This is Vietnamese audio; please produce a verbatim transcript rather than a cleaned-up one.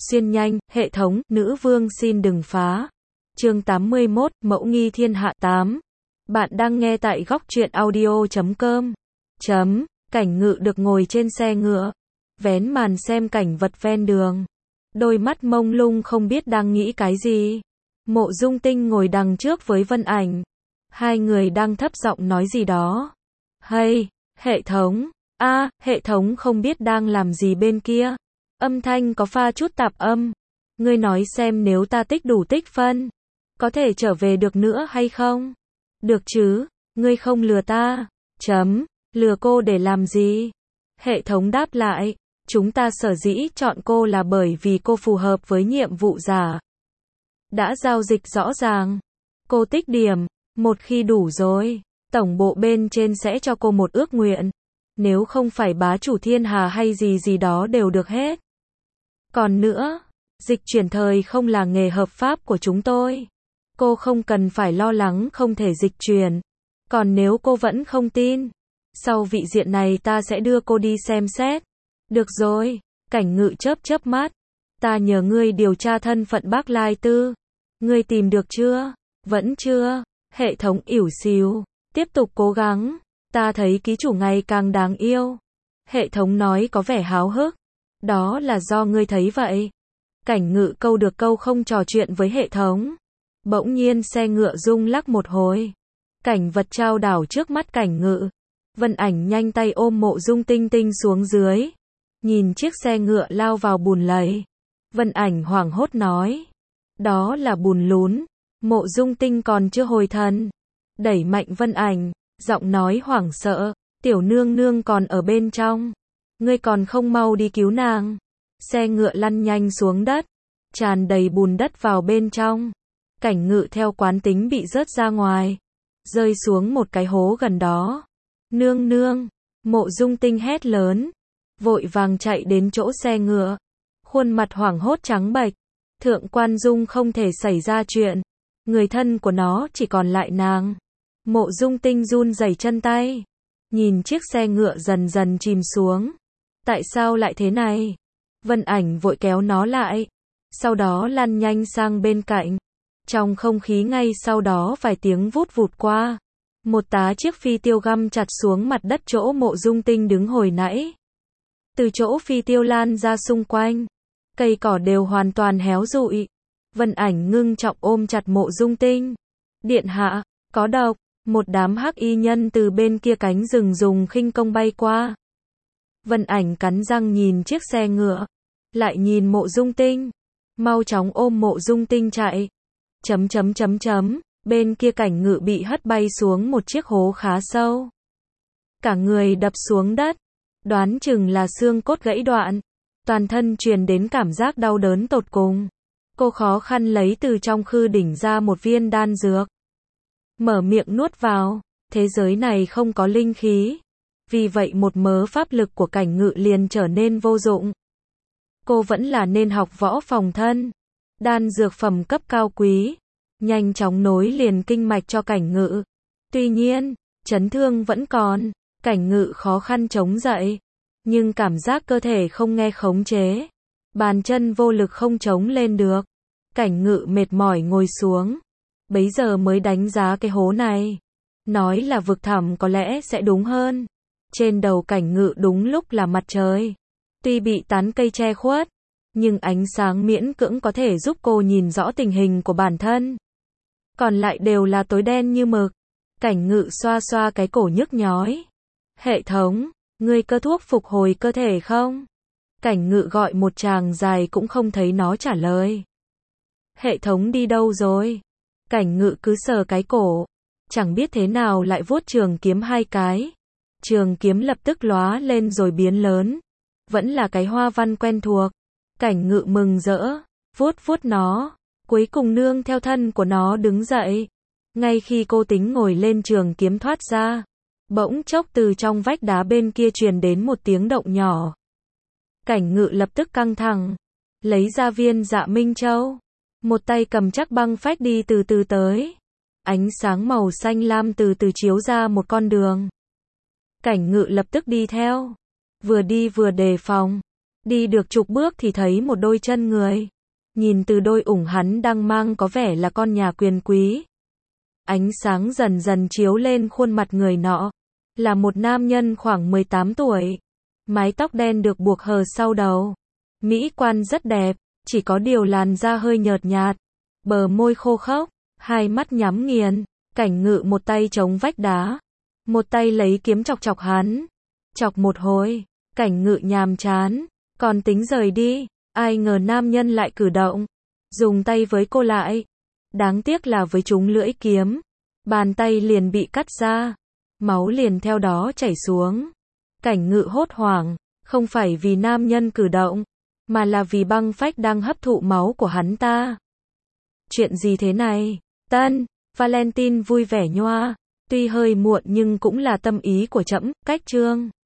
xuyên nhanh, hệ thống, nữ vương xin đừng phá. Chương tám mươi mốt, mẫu nghi thiên hạ tám. Bạn đang nghe tại góc truyện audio chấm com. Chấm, Cảnh Ngự được ngồi trên xe ngựa, vén màn xem cảnh vật ven đường. Đôi mắt mông lung không biết đang nghĩ cái gì. Mộ Dung Tinh ngồi đằng trước với Vân Ảnh. Hai người đang thấp giọng nói gì đó. Hay, hệ thống, a, hệ thống không biết đang làm gì bên kia. Âm thanh có pha chút tạp âm. Ngươi nói xem nếu ta tích đủ tích phân, có thể trở về được nữa hay không? Được chứ, ngươi không lừa ta. Chấm, lừa cô để làm gì? Hệ thống đáp lại, chúng ta sở dĩ chọn cô là bởi vì cô phù hợp với nhiệm vụ giả. Đã giao dịch rõ ràng. Cô tích điểm, một khi đủ rồi, tổng bộ bên trên sẽ cho cô một ước nguyện. Nếu không phải bá chủ thiên hà hay gì gì đó đều được hết. Còn nữa, dịch chuyển thời không là nghề hợp pháp của chúng tôi. Cô không cần phải lo lắng không thể dịch chuyển. Còn nếu cô vẫn không tin, sau vị diện này ta sẽ đưa cô đi xem xét. Được rồi, Cảnh Ngự chớp chớp mắt. Ta nhờ ngươi điều tra thân phận bác Lai Tư. Ngươi tìm được chưa? Vẫn chưa. Hệ thống ỉu xìu. Tiếp tục cố gắng. Ta thấy ký chủ ngày càng đáng yêu. Hệ thống nói có vẻ háo hức. Đó là do ngươi thấy vậy. Cảnh Ngự câu được câu không trò chuyện với hệ thống. Bỗng nhiên xe ngựa rung lắc một hồi. Cảnh vật trao đảo trước mắt Cảnh Ngự. Vân Ảnh nhanh tay ôm Mộ Dung Tinh Tinh xuống dưới. Nhìn chiếc xe ngựa lao vào bùn lầy. Vân Ảnh hoảng hốt nói. Đó là bùn lún. Mộ Dung Tinh còn chưa hồi thần. Đẩy mạnh Vân Ảnh. Giọng nói hoảng sợ. Tiểu nương nương còn ở bên trong. Ngươi còn không mau đi cứu nàng. Xe ngựa lăn nhanh xuống đất. Tràn đầy bùn đất vào bên trong. Cảnh Ngự theo quán tính bị rớt ra ngoài. Rơi xuống một cái hố gần đó. Nương nương. Mộ Dung Tinh hét lớn. Vội vàng chạy đến chỗ xe ngựa. Khuôn mặt hoảng hốt trắng bệch. Thượng Quan Dung không thể xảy ra chuyện. Người thân của nó chỉ còn lại nàng. Mộ Dung Tinh run rẩy chân tay. Nhìn chiếc xe ngựa dần dần chìm xuống. Tại sao lại thế này? Vân Ảnh vội kéo nó lại. Sau đó lăn nhanh sang bên cạnh. Trong không khí ngay sau đó vài tiếng vút vụt qua. Một tá chiếc phi tiêu găm chặt xuống mặt đất chỗ Mộ Dung Tinh đứng hồi nãy. Từ chỗ phi tiêu lan ra xung quanh. Cây cỏ đều hoàn toàn héo rụi. Vân Ảnh ngưng trọng ôm chặt Mộ Dung Tinh. Điện hạ, có độc. Một đám hắc y nhân từ bên kia cánh rừng dùng khinh công bay qua. Vân Ảnh cắn răng nhìn chiếc xe ngựa. Lại nhìn Mộ Dung Tinh. Mau chóng ôm Mộ Dung Tinh chạy. Chấm chấm chấm chấm. Bên kia Cảnh Ngự bị hất bay xuống một chiếc hố khá sâu. Cả người đập xuống đất. Đoán chừng là xương cốt gãy đoạn. Toàn thân truyền đến cảm giác đau đớn tột cùng. Cô khó khăn lấy từ trong khư đỉnh ra một viên đan dược. Mở miệng nuốt vào. Thế giới này không có linh khí. Vì vậy một mớ pháp lực của Cảnh Ngự liền trở nên vô dụng. Cô vẫn là nên học võ phòng thân. Đan dược phẩm cấp cao quý. Nhanh chóng nối liền kinh mạch cho Cảnh Ngự. Tuy nhiên, chấn thương vẫn còn. Cảnh Ngự khó khăn chống dậy. Nhưng cảm giác cơ thể không nghe khống chế. Bàn chân vô lực không chống lên được. Cảnh Ngự mệt mỏi ngồi xuống. Bấy giờ mới đánh giá cái hố này. Nói là vực thẳm có lẽ sẽ đúng hơn. Trên đầu Cảnh Ngự đúng lúc là mặt trời. Tuy bị tán cây che khuất, nhưng ánh sáng miễn cưỡng có thể giúp cô nhìn rõ tình hình của bản thân. Còn lại đều là tối đen như mực. Cảnh Ngự xoa xoa cái cổ nhức nhói. Hệ thống, ngươi có thuốc phục hồi cơ thể không? Cảnh Ngự gọi một tràng dài cũng không thấy nó trả lời. Hệ thống đi đâu rồi? Cảnh Ngự cứ sờ cái cổ. Chẳng biết thế nào lại vuốt trường kiếm hai cái. Trường kiếm lập tức lóa lên rồi biến lớn. Vẫn là cái hoa văn quen thuộc. Cảnh Ngự mừng rỡ. Vuốt vuốt nó. Cuối cùng nương theo thân của nó đứng dậy. Ngay khi cô tính ngồi lên trường kiếm thoát ra. Bỗng chốc từ trong vách đá bên kia truyền đến một tiếng động nhỏ. Cảnh Ngự lập tức căng thẳng. Lấy ra viên Dạ Minh Châu. Một tay cầm chắc băng phách đi từ từ tới. Ánh sáng màu xanh lam từ từ chiếu ra một con đường. Cảnh Ngự lập tức đi theo. Vừa đi vừa đề phòng. Đi được chục bước thì thấy một đôi chân người. Nhìn từ đôi ủng hắn đang mang có vẻ là con nhà quyền quý. Ánh sáng dần dần chiếu lên khuôn mặt người nọ. Là một nam nhân khoảng mười tám tuổi. Mái tóc đen được buộc hờ sau đầu. Mỹ quan rất đẹp, chỉ có điều làn da hơi nhợt nhạt. Bờ môi khô khốc, hai mắt nhắm nghiền. Cảnh Ngự một tay chống vách đá. Một tay lấy kiếm chọc chọc hắn. Chọc một hồi, Cảnh Ngự nhàm chán. Còn tính rời đi, ai ngờ nam nhân lại cử động. Dùng tay với cô lại. Đáng tiếc là với trúng lưỡi kiếm. Bàn tay liền bị cắt ra. Máu liền theo đó chảy xuống. Cảnh Ngự hốt hoảng, không phải vì nam nhân cử động, mà là vì băng phách đang hấp thụ máu của hắn ta. Chuyện gì thế này? Tân, Valentine vui vẻ nhoa. Tuy hơi muộn nhưng cũng là tâm ý của trẫm, cách chương.